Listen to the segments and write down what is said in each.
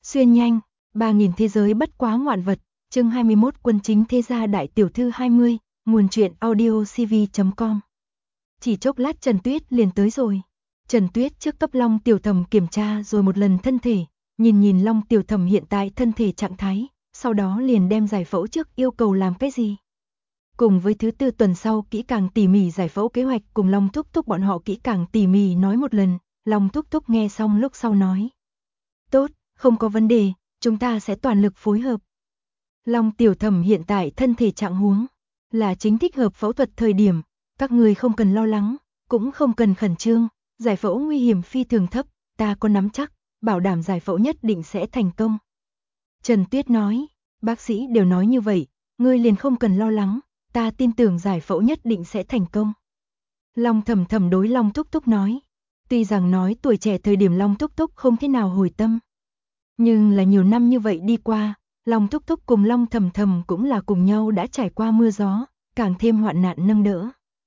Xuyên nhanh, 3000 thế giới bất quá ngoạn vật, chương 21 Quân chính thế gia đại tiểu thư 20, nguồn truyện audiocv.com. Chỉ chốc lát Trần Tuyết liền tới rồi. Trần Tuyết trước cấp Long Tiểu Thẩm kiểm tra rồi một lần thân thể, nhìn Long Tiểu Thẩm hiện tại thân thể trạng thái, sau đó liền đem giải phẫu trước yêu cầu làm cái gì. Cùng với thứ tư tuần sau kỹ càng tỉ mỉ giải phẫu kế hoạch cùng Long Thúc Thúc bọn họ kỹ càng tỉ mỉ nói một lần, Long Thúc Thúc nghe xong lúc sau nói. Tốt, không có vấn đề, chúng ta sẽ toàn lực phối hợp. Long Tiểu Thẩm hiện tại thân thể trạng huống là chính thích hợp phẫu thuật thời điểm, các người không cần lo lắng, cũng không cần khẩn trương, giải phẫu nguy hiểm phi thường thấp, ta có nắm chắc, bảo đảm giải phẫu nhất định sẽ thành công. Trần Tuyết nói, bác sĩ đều nói như vậy, ngươi liền không cần lo lắng, ta tin tưởng giải phẫu nhất định sẽ thành công. Long Thẩm Thẩm đối Long Thúc Thúc nói, tuy rằng nói tuổi trẻ thời điểm Long Thúc Thúc không thế nào hồi tâm, nhưng là nhiều năm như vậy đi qua, Long Thúc Thúc cùng Long Thẩm Thẩm cũng là cùng nhau đã trải qua mưa gió, càng thêm hoạn nạn nâng đỡ.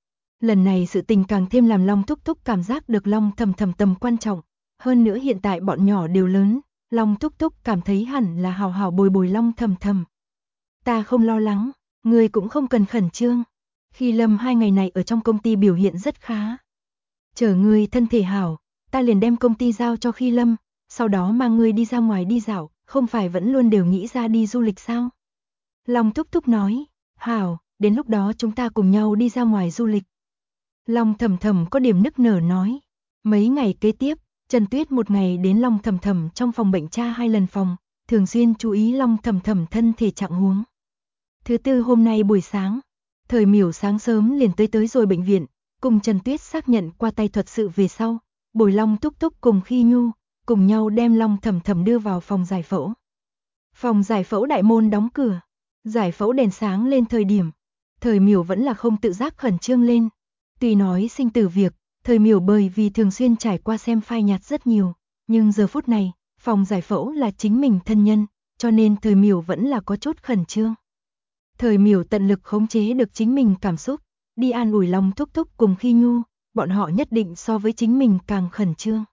Lần này sự tình càng thêm làm Long Thúc Thúc cảm giác được Long Thẩm Thẩm tầm quan trọng, hơn nữa hiện tại bọn nhỏ đều lớn, Long Thúc Thúc cảm thấy hẳn là hào hào bồi bồi Long Thẩm Thẩm. Ta không lo lắng, ngươi cũng không cần khẩn trương. Khi Lâm 2 ngày này ở trong công ty biểu hiện rất khá. Chờ ngươi thân thể hảo, ta liền đem công ty giao cho Khi Lâm, sau đó mang ngươi đi ra ngoài đi dạo, không phải vẫn luôn đều nghĩ ra đi du lịch sao? Long Thúc Thúc nói, hảo, đến lúc đó chúng ta cùng nhau đi ra ngoài du lịch. Long Thẩm Thẩm có điểm nức nở nói. Mấy ngày kế tiếp, Trần Tuyết một ngày đến Long Thẩm Thẩm trong phòng bệnh tra 2 lần phòng, thường xuyên chú ý Long Thẩm Thẩm thân thể trạng huống. Thứ tư hôm nay buổi sáng, Thời Miểu sáng sớm liền tới rồi bệnh viện, cùng Trần Tuyết xác nhận qua tay thuật sự về sau, bồi Long Thúc Thúc cùng Khi Nhu, cùng nhau đem Long Thẩm Thẩm đưa vào phòng giải phẫu. Phòng giải phẫu đại môn đóng cửa, giải phẫu đèn sáng lên thời điểm, Thời Miểu vẫn là không tự giác khẩn trương lên. Tuy nói sinh tử việc, Thời Miểu bởi vì thường xuyên trải qua xem phai nhạt rất nhiều, nhưng giờ phút này, phòng giải phẫu là chính mình thân nhân, cho nên Thời Miểu vẫn là có chút khẩn trương. Thời Miểu tận lực khống chế được chính mình cảm xúc, đi an ủi Long Thúc Thúc cùng Khi Nhu, bọn họ nhất định so với chính mình càng khẩn trương.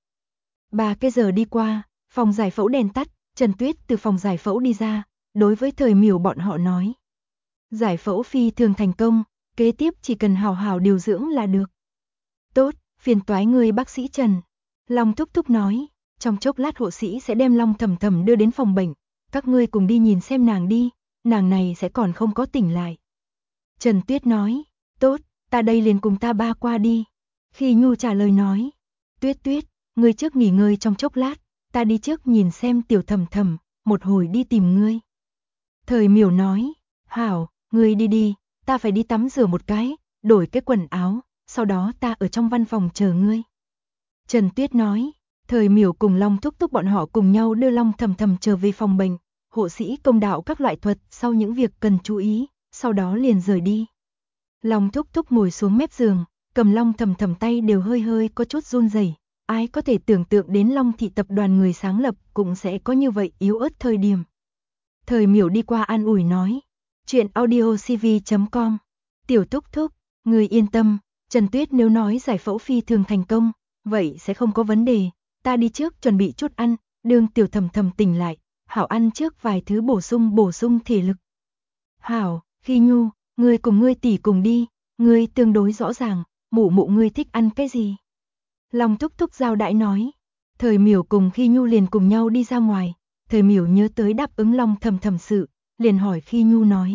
3 cái giờ đi qua, phòng giải phẫu đèn tắt, Trần Tuyết từ phòng giải phẫu đi ra, đối với Thời Miểu bọn họ nói. Giải phẫu phi thường thành công, kế tiếp chỉ cần hào hào điều dưỡng là được. Tốt, phiền toái người bác sĩ Trần. Long Thúc Thúc nói, trong chốc lát hộ sĩ sẽ đem Long Thẩm Thẩm đưa đến phòng bệnh, các ngươi cùng đi nhìn xem nàng đi, nàng này sẽ còn không có tỉnh lại. Trần Tuyết nói, tốt, ta đây liền cùng ta ba qua đi. Khi Nhu trả lời nói, Tuyết Tuyết, ngươi trước nghỉ ngơi trong chốc lát, ta đi trước nhìn xem Tiểu Thẩm Thẩm, một hồi đi tìm ngươi. Thời Miểu nói, hảo, ngươi đi đi, ta phải đi tắm rửa một cái, đổi cái quần áo, sau đó ta ở trong văn phòng chờ ngươi. Trần Tuyết nói, Thời Miểu cùng Long Thúc Thúc bọn họ cùng nhau đưa Long Thẩm Thẩm trở về phòng bệnh, hộ sĩ công đạo các loại thuật sau những việc cần chú ý, sau đó liền rời đi. Long Thúc Thúc ngồi xuống mép giường, cầm Long Thẩm Thẩm tay đều hơi hơi có chút run rẩy. Ai có thể tưởng tượng đến Long thị tập đoàn người sáng lập cũng sẽ có như vậy yếu ớt thời điểm. Thời Miểu đi qua an ủi nói, chuyện audiocv.com, Tiểu Thúc Thúc, người yên tâm, Trần Tuyết nếu nói giải phẫu phi thường thành công, vậy sẽ không có vấn đề, ta đi trước chuẩn bị chút ăn, đương Tiểu Thẩm Thẩm tỉnh lại, hảo ăn trước vài thứ bổ sung thể lực. Hảo, Khi Nhu, ngươi cùng ngươi tỷ cùng đi, ngươi tương đối rõ ràng, mụ mụ ngươi thích ăn cái gì. Long Thúc Thúc giao đãi nói, Thời Miểu cùng Khi Nhu liền cùng nhau đi ra ngoài, Thời Miểu nhớ tới đáp ứng Long Thẩm Thẩm sự, liền hỏi Khi Nhu nói.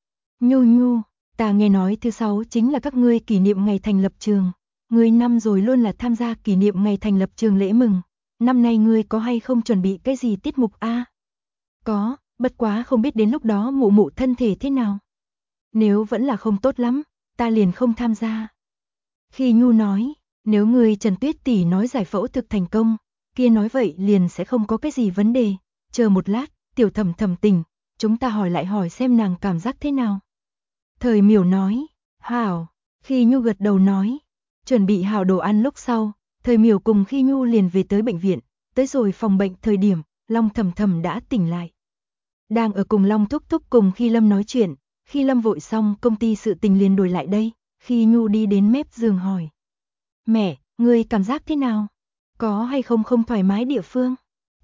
Nhu, ta nghe nói thứ 6 chính là các ngươi kỷ niệm ngày thành lập trường, ngươi năm rồi luôn là tham gia kỷ niệm ngày thành lập trường lễ mừng, năm nay ngươi có hay không chuẩn bị cái gì tiết mục a? Có, bất quá không biết đến lúc đó mụ mụ thân thể thế nào. Nếu vẫn là không tốt lắm, ta liền không tham gia. Khi Nhu nói, nếu người Trần Tuyết tỷ nói giải phẫu thực thành công, kia nói vậy liền sẽ không có cái gì vấn đề, chờ một lát, Tiểu Thẩm Thẩm tỉnh, chúng ta hỏi lại hỏi xem nàng cảm giác thế nào. Thời Miểu nói, hảo, Khi Nhu gật đầu nói, chuẩn bị hảo đồ ăn lúc sau, Thời Miểu cùng Khi Nhu liền về tới bệnh viện, tới rồi phòng bệnh thời điểm, Long Thẩm Thẩm đã tỉnh lại. Đang ở cùng Long Thúc Thúc cùng Khi Lâm nói chuyện, Khi Lâm vội xong công ty sự tình liền đổi lại đây, Khi Nhu đi đến mép giường hỏi. Mẹ, ngươi cảm giác thế nào? Có hay không thoải mái địa phương?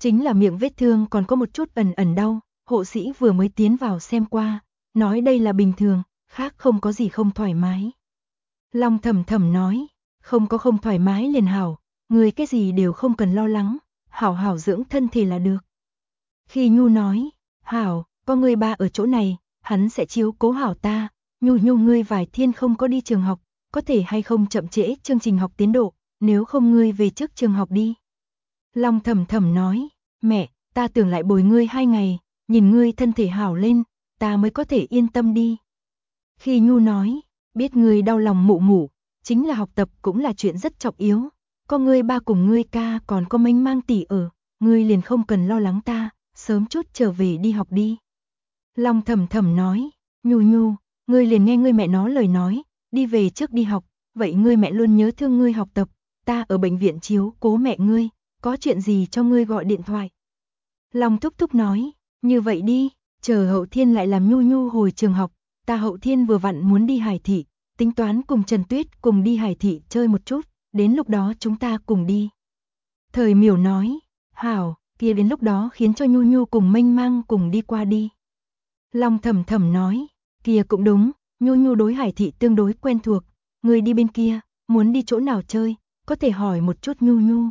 Chính là miệng vết thương còn có một chút ẩn ẩn đau, hộ sĩ vừa mới tiến vào xem qua, nói đây là bình thường, khác không có gì không thoải mái. Long Thầm Thầm nói, không có không thoải mái liền hảo, người cái gì đều không cần lo lắng, hảo hảo dưỡng thân thể là được. Khi Nhu nói, hảo, có người ba ở chỗ này, hắn sẽ chiếu cố hảo ta, Nhu ngươi vài thiên không có đi trường học, có thể hay không chậm trễ chương trình học tiến độ, nếu không ngươi về trước trường học đi. Long Thầm Thầm nói, mẹ, ta tưởng lại bồi ngươi 2 ngày, nhìn ngươi thân thể hảo lên, ta mới có thể yên tâm đi. Khi Nhu nói, biết ngươi đau lòng mụ mụ, chính là học tập cũng là chuyện rất trọng yếu, có ngươi ba cùng ngươi ca còn có Mênh Mang tỷ ở, ngươi liền không cần lo lắng ta, sớm chút trở về đi học đi. Long Thầm Thầm nói, Nhu, ngươi liền nghe ngươi mẹ nó lời nói, đi về trước đi học, vậy ngươi mẹ luôn nhớ thương ngươi học tập, ta ở bệnh viện chiếu cố mẹ ngươi, có chuyện gì cho ngươi gọi điện thoại. Long Thúc Thúc nói, như vậy đi, chờ Hậu Thiên lại làm Nhu hồi trường học, ta Hậu Thiên vừa vặn muốn đi Hải Thị, tính toán cùng Trần Tuyết cùng đi Hải Thị chơi một chút, đến lúc đó chúng ta cùng đi. Thời Miểu nói, hảo, kia đến lúc đó khiến cho Nhu cùng Mênh Mang cùng đi qua đi. Long Thầm Thầm nói, kia cũng đúng, Nhu đối Hải Thị tương đối quen thuộc, người đi bên kia, muốn đi chỗ nào chơi, có thể hỏi một chút Nhu.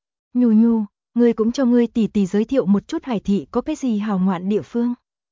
Nhu, người cũng cho ngươi tỷ tỷ giới thiệu một chút Hải Thị có cái gì hào ngoạn địa phương.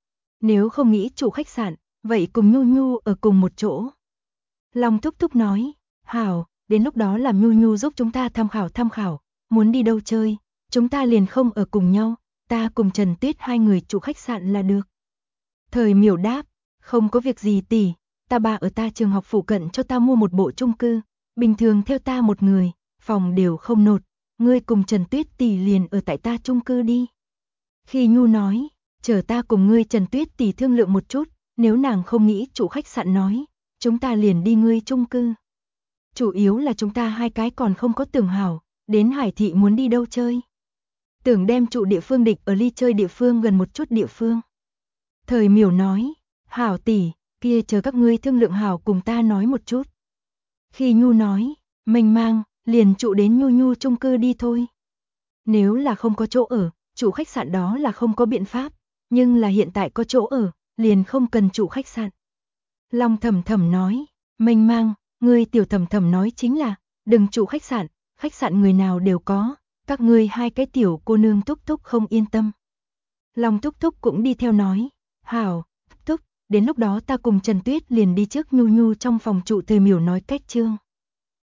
Nếu không nghĩ chủ khách sạn, vậy cùng Nhu ở cùng một chỗ. Long Thúc Thúc nói, hảo, đến lúc đó làm Nhu giúp chúng ta tham khảo, muốn đi đâu chơi, chúng ta liền không ở cùng nhau, ta cùng Trần Tuyết 2 người chủ khách sạn là được. Thời Miểu đáp, không có việc gì tỷ, ta ba ở ta trường học phụ cận cho ta mua một bộ chung cư, bình thường theo ta một người, phòng đều không nột, ngươi cùng Trần Tuyết tỷ liền ở tại ta chung cư đi. Khi Nhu nói, chờ ta cùng ngươi Trần Tuyết tỷ thương lượng một chút, nếu nàng không nghĩ chủ khách sạn nói, chúng ta liền đi ngươi chung cư. Chủ yếu là chúng ta 2 cái còn không có tưởng hảo, đến Hải Thị muốn đi đâu chơi. Tưởng đem trụ địa phương địch ở ly chơi địa phương gần một chút địa phương. Thời Miểu nói, hảo tỷ, kia chờ các ngươi thương lượng hảo cùng ta nói một chút. Khi Nhu nói, Mênh Mang, liền trụ đến Nhu chung cư đi thôi. Nếu là không có chỗ ở, chủ khách sạn đó là không có biện pháp, nhưng là hiện tại có chỗ ở, liền không cần chủ khách sạn. Long Thầm Thầm nói, Mênh Mang, ngươi tiểu Thầm Thầm nói chính là, đừng chủ khách sạn người nào đều có, các ngươi 2 cái tiểu cô nương Thúc Thúc không yên tâm. Long Thúc Thúc cũng đi theo nói, hảo, Thúc, đến lúc đó ta cùng Trần Tuyết liền đi trước Nhu trong phòng trụ. Thời Miểu nói cách chương.